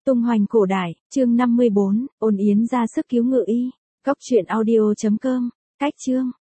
Tung hoành cổ đại, chương 54, ôn yến ra sức cứu ngự y. Cóc truyện audio.com, cách chương.